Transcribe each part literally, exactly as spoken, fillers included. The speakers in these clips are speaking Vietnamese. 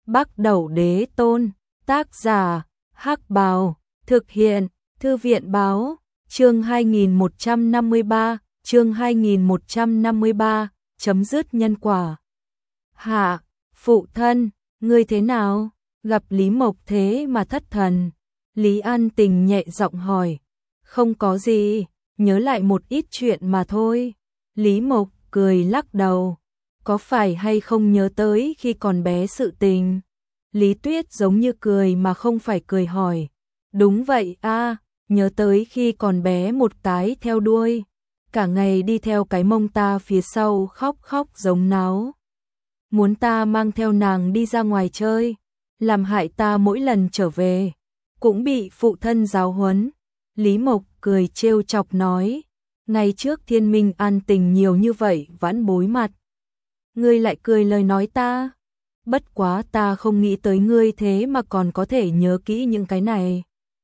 Bắc Đẩu Đế Tôn, tác giả, Hắc Bào, thực hiện, Thư viện báo, chương hai nghìn một trăm năm mươi ba, chương hai nghìn một trăm năm mươi ba, chấm dứt nhân quả. Hạ, phụ thân, ngươi thế nào? Gặp Lý Mộc thế mà thất thần. Lý An Tình nhẹ giọng hỏi. Không có gì, nhớ lại một ít chuyện mà thôi. Lý Mộc cười lắc đầu. Có phải hay không nhớ tới khi còn bé sự tình? Lý Tuyết giống như cười mà không phải cười hỏi. Đúng vậy a, nhớ tới khi còn bé một cái theo đuôi. Cả ngày đi theo cái mông ta phía sau khóc khóc giống náo. Muốn ta mang theo nàng đi ra ngoài chơi. Làm hại ta mỗi lần trở về. Cũng bị phụ thân giáo huấn. Lý Mộc cười trêu chọc nói. Ngày trước Thiên Minh An Tình nhiều như vậy vãn bối mặt. Ngươi lại cười lời nói ta. Bất quá ta không nghĩ tới ngươi thế mà còn có thể nhớ kỹ những cái này.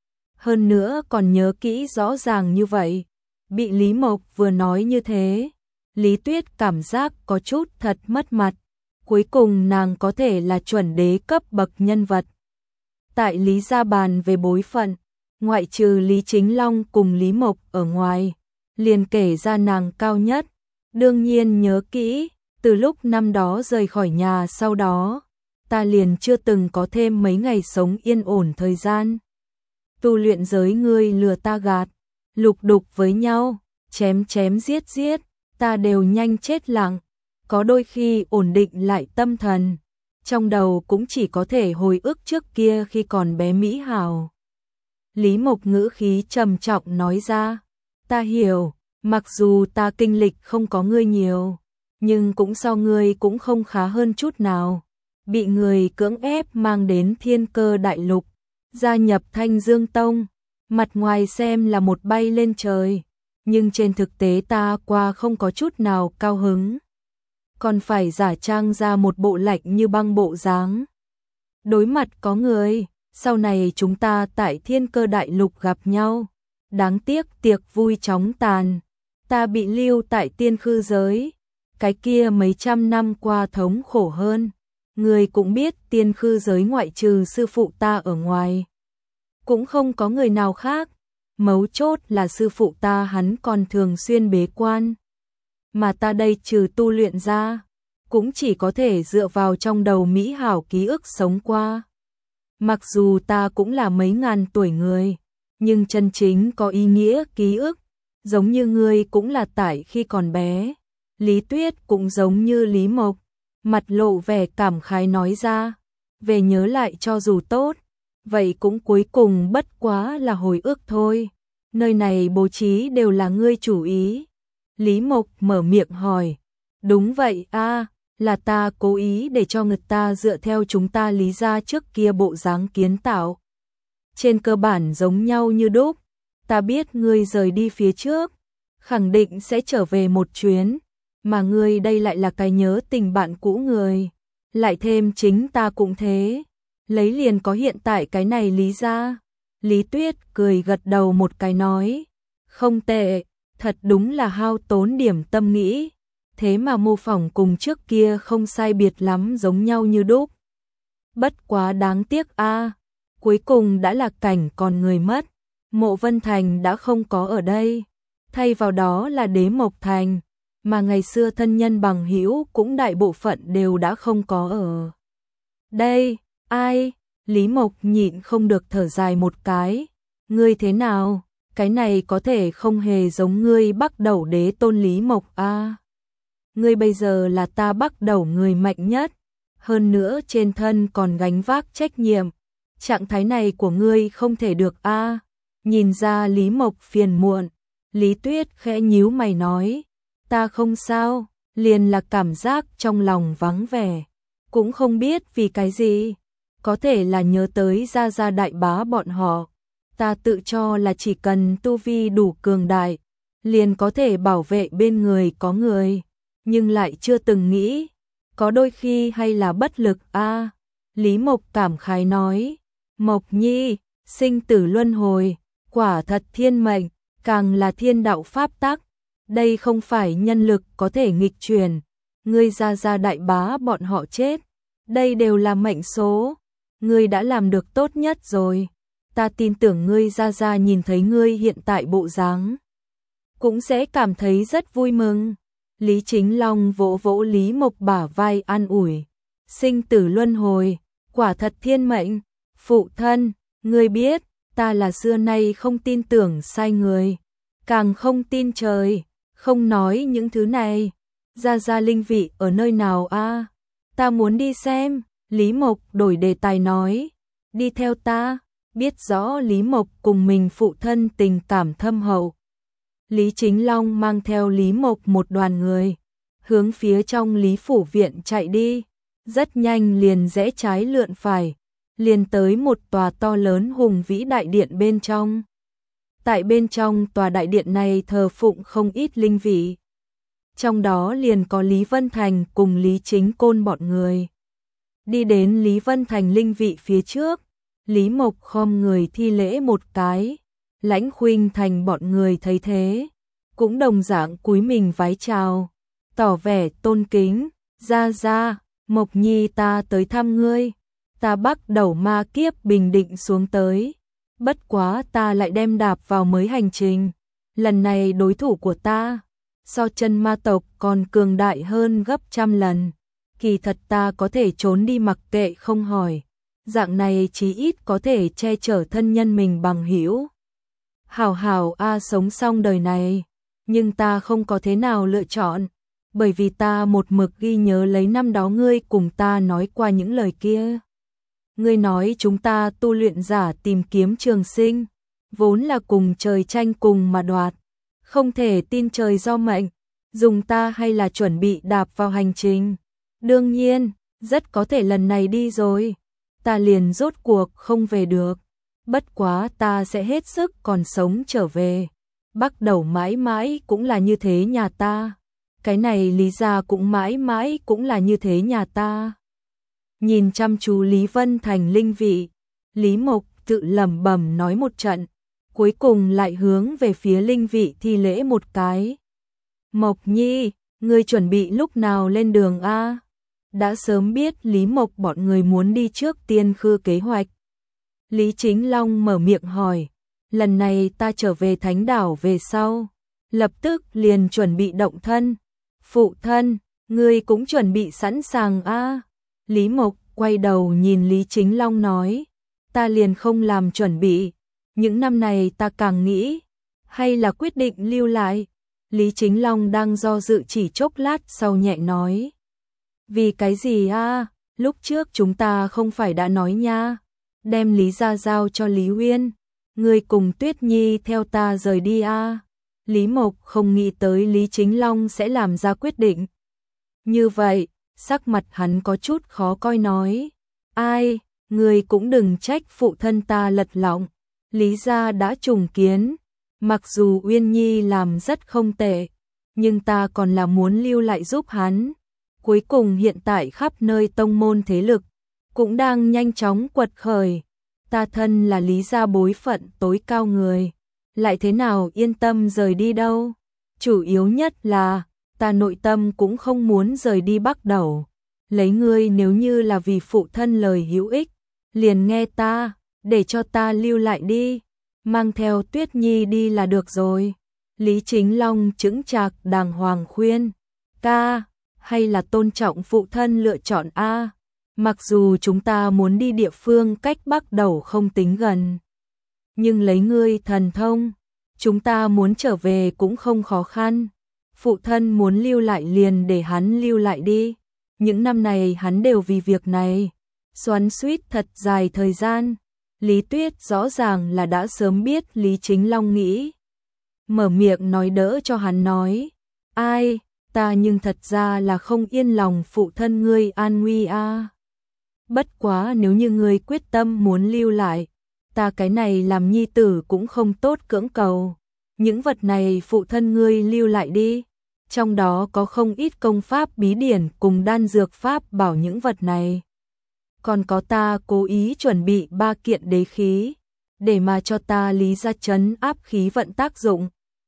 Hơn nữa còn nhớ kỹ rõ ràng như vậy. Bị Lý Mộc vừa nói như thế. Lý Tuyết cảm giác có chút thật mất mặt. Cuối cùng nàng có thể là chuẩn đế cấp bậc nhân vật. Tại Lý gia bàn về bối phận, ngoại trừ Lý Chính Long cùng Lý Mộc ở ngoài, liền kể ra nàng cao nhất. Đương nhiên nhớ kỹ, từ lúc năm đó rời khỏi nhà sau đó, ta liền chưa từng có thêm mấy ngày sống yên ổn thời gian. Tu luyện giới ngươi lừa ta gạt, lục đục với nhau, chém chém giết giết, ta đều nhanh chết lặng. Có đôi khi ổn định lại tâm thần, trong đầu cũng chỉ có thể hồi ức trước kia khi còn bé mỹ hào. Lý Mộc ngữ khí trầm trọng nói ra, ta hiểu, mặc dù ta kinh lịch không có ngươi nhiều, nhưng cũng so ngươi cũng không khá hơn chút nào. Bị người cưỡng ép mang đến Thiên Cơ Đại Lục, gia nhập Thanh Dương Tông, mặt ngoài xem là một bay lên trời, nhưng trên thực tế ta qua không có chút nào cao hứng. Còn phải giả trang ra một bộ lạnh như băng bộ dáng. Đối mặt có người, sau này chúng ta tại Thiên Cơ Đại Lục gặp nhau. Đáng tiếc tiệc vui chóng tàn, ta bị lưu tại tiên khư giới. Cái kia mấy trăm năm qua thống khổ hơn. Người cũng biết tiên khư giới ngoại trừ sư phụ ta ở ngoài. Cũng không có người nào khác. Mấu chốt là sư phụ ta hắn còn thường xuyên bế quan. Mà ta đây trừ tu luyện ra, cũng chỉ có thể dựa vào trong đầu mỹ hảo ký ức sống qua. Mặc dù ta cũng là mấy ngàn tuổi người, nhưng chân chính có ý nghĩa ký ức, giống như ngươi cũng là tại khi còn bé. Lý Tuyết cũng giống như Lý Mộc, mặt lộ vẻ cảm khái nói ra, về nhớ lại cho dù tốt, vậy cũng cuối cùng bất quá là hồi ức thôi. Nơi này bố trí đều là ngươi chủ ý. Lý Mộc mở miệng hỏi, đúng vậy a, là ta cố ý để cho người ta dựa theo chúng ta Lý gia trước kia bộ dáng kiến tạo. Trên cơ bản giống nhau như đúc, ta biết ngươi rời đi phía trước, khẳng định sẽ trở về một chuyến, mà ngươi đây lại là cái nhớ tình bạn cũ người, lại thêm chính ta cũng thế, lấy liền có hiện tại cái này Lý gia. Lý Tuyết cười gật đầu một cái nói, không tệ. Thật đúng là hao tốn điểm tâm nghĩ, thế mà mô phỏng cùng trước kia không sai biệt lắm giống nhau như đúc. Bất quá đáng tiếc a, cuối cùng đã là cảnh còn người mất, Mộ Vân Thành đã không có ở đây, thay vào đó là Đế Mộc Thành, mà ngày xưa thân nhân bằng hữu cũng đại bộ phận đều đã không có ở đây. Ai? Lý Mộc nhịn không được thở dài một cái, ngươi thế nào? Cái này có thể không hề giống ngươi Bắc Đẩu Đế Tôn Lý Mộc a. À. Ngươi bây giờ là ta Bắc Đẩu người mạnh nhất, hơn nữa trên thân còn gánh vác trách nhiệm. Trạng thái này của ngươi không thể được a. À. Nhìn ra Lý Mộc phiền muộn, Lý Tuyết khẽ nhíu mày nói, ta không sao, liền là cảm giác trong lòng vắng vẻ, cũng không biết vì cái gì, có thể là nhớ tới gia gia đại bá bọn họ. Ta tự cho là chỉ cần tu vi đủ cường đại, liền có thể bảo vệ bên người có người, nhưng lại chưa từng nghĩ, có đôi khi hay là bất lực a. À. Lý Mộc cảm khái nói, Mộc Nhi, sinh tử luân hồi, quả thật thiên mệnh, càng là thiên đạo pháp tắc, đây không phải nhân lực có thể nghịch chuyển, ngươi gia gia đại bá bọn họ chết, đây đều là mệnh số, ngươi đã làm được tốt nhất rồi. Ta tin tưởng ngươi Gia Gia nhìn thấy ngươi hiện tại bộ dáng, cũng sẽ cảm thấy rất vui mừng. Lý Chính Long vỗ vỗ Lý Mộc bả vai an ủi. Sinh tử luân hồi, quả thật thiên mệnh. Phụ thân, ngươi biết, ta là xưa nay không tin tưởng sai người, càng không tin trời, không nói những thứ này. Gia Gia linh vị ở nơi nào a? Ta muốn đi xem. Lý Mộc đổi đề tài nói. Đi theo ta. Biết rõ Lý Mộc cùng mình phụ thân tình cảm thâm hậu, Lý Chính Long mang theo Lý Mộc một đoàn người, hướng phía trong Lý Phủ Viện chạy đi. Rất nhanh liền rẽ trái lượn phải, liền tới một tòa to lớn hùng vĩ đại điện bên trong. Tại bên trong tòa đại điện này thờ phụng không ít linh vị. Trong đó liền có Lý Vân Thành cùng Lý Chính Côn bọn người. Đi đến Lý Vân Thành linh vị phía trước, Lý Mộc khom người thi lễ một cái. Lãnh Khuynh Thành bọn người thấy thế, cũng đồng dạng cúi mình vái chào, tỏ vẻ tôn kính. Gia Gia, Mộc Nhi ta tới thăm ngươi. Ta bắt đầu ma kiếp bình định xuống tới, bất quá ta lại đem đạp vào mới hành trình. Lần này đối thủ của ta so chân ma tộc còn cường đại hơn gấp trăm lần. Kỳ thật ta có thể trốn đi mặc kệ không hỏi, dạng này chí ít có thể che chở thân nhân mình bằng hữu. Hảo hảo a sống xong đời này, nhưng ta không có thế nào lựa chọn, bởi vì ta một mực ghi nhớ lấy năm đó ngươi cùng ta nói qua những lời kia. Ngươi nói chúng ta tu luyện giả tìm kiếm trường sinh, vốn là cùng trời tranh cùng mà đoạt, không thể tin trời do mệnh, dùng ta hay là chuẩn bị đạp vào hành trình. Đương nhiên, rất có thể lần này đi rồi, ta liền rốt cuộc không về được. Bất quá ta sẽ hết sức còn sống trở về. Bắt đầu mãi mãi cũng là như thế nhà ta. Cái này Lý gia cũng mãi mãi cũng là như thế nhà ta. Nhìn chăm chú Lý Vân Thành linh vị, Lý Mộc tự lẩm bẩm nói một trận, cuối cùng lại hướng về phía linh vị thi lễ một cái. Mộc Nhi, ngươi chuẩn bị lúc nào lên đường a? Đã sớm biết Lý Mộc bọn người muốn đi trước tiên khư kế hoạch. Lý Chính Long mở miệng hỏi, lần này ta trở về Thánh Đảo về sau, lập tức liền chuẩn bị động thân. Phụ thân, ngươi cũng chuẩn bị sẵn sàng a? Lý Mộc quay đầu nhìn Lý Chính Long nói, ta liền không làm chuẩn bị, những năm này ta càng nghĩ, hay là quyết định lưu lại. Lý Chính Long đang do dự chỉ chốc lát sau nhẹ nói, vì cái gì a? Lúc trước chúng ta không phải đã nói nha, đem Lý gia giao cho Lý Uyên, ngươi cùng Tuyết Nhi theo ta rời đi a. Lý Mộc không nghĩ tới Lý Chính Long sẽ làm ra quyết định như vậy, sắc mặt hắn có chút khó coi nói, ai, ngươi cũng đừng trách phụ thân ta lật lọng, Lý gia đã trùng kiến, mặc dù Uyên Nhi làm rất không tệ, nhưng ta còn là muốn lưu lại giúp hắn. Cuối cùng hiện tại khắp nơi tông môn thế lực cũng đang nhanh chóng quật khởi, ta thân là Lý gia bối phận tối cao người, lại thế nào yên tâm rời đi đâu. Chủ yếu nhất là ta nội tâm cũng không muốn rời đi Bắc Đẩu. Lấy ngươi nếu như là vì phụ thân lời hữu ích, liền nghe ta, để cho ta lưu lại đi, mang theo Tuyết Nhi đi là được rồi. Lý Chính Long chững chạc đàng hoàng khuyên, ca, hay là tôn trọng phụ thân lựa chọn a. Mặc dù chúng ta muốn đi địa phương cách Bắc Đẩu không tính gần, nhưng lấy ngươi thần thông, chúng ta muốn trở về cũng không khó khăn. Phụ thân muốn lưu lại liền để hắn lưu lại đi. Những năm này hắn đều vì việc này xoắn xuýt thật dài thời gian. Lý Tuyết rõ ràng là đã sớm biết Lý Chính Long nghĩ, mở miệng nói đỡ cho hắn nói, ai, ta nhưng thật ra là không yên lòng phụ thân ngươi an nguy a. Bất quá nếu như ngươi quyết tâm muốn lưu lại, ta cái này làm nhi tử cũng không tốt cưỡng cầu. Những vật này phụ thân ngươi lưu lại đi, trong đó có không ít công pháp bí điển cùng đan dược pháp bảo những vật này. Còn có ta cố ý chuẩn bị ba kiện đế khí, để mà cho ta Lý gia trấn áp khí vận tác dụng.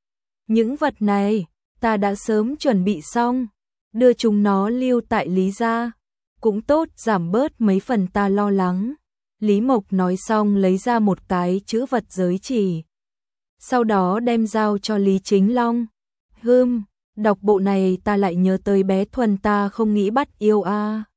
Những vật này, ta đã sớm chuẩn bị xong, đưa chúng nó lưu tại Lý gia. cũng tốt, giảm bớt mấy phần ta lo lắng. Lý Mộc nói xong lấy ra một cái chữ vật giới chỉ. Sau đó đem giao cho Lý Chính Long. Hừm, đọc bộ này ta lại nhớ tới bé Thuần ta không nghĩ bắt yêu a. À.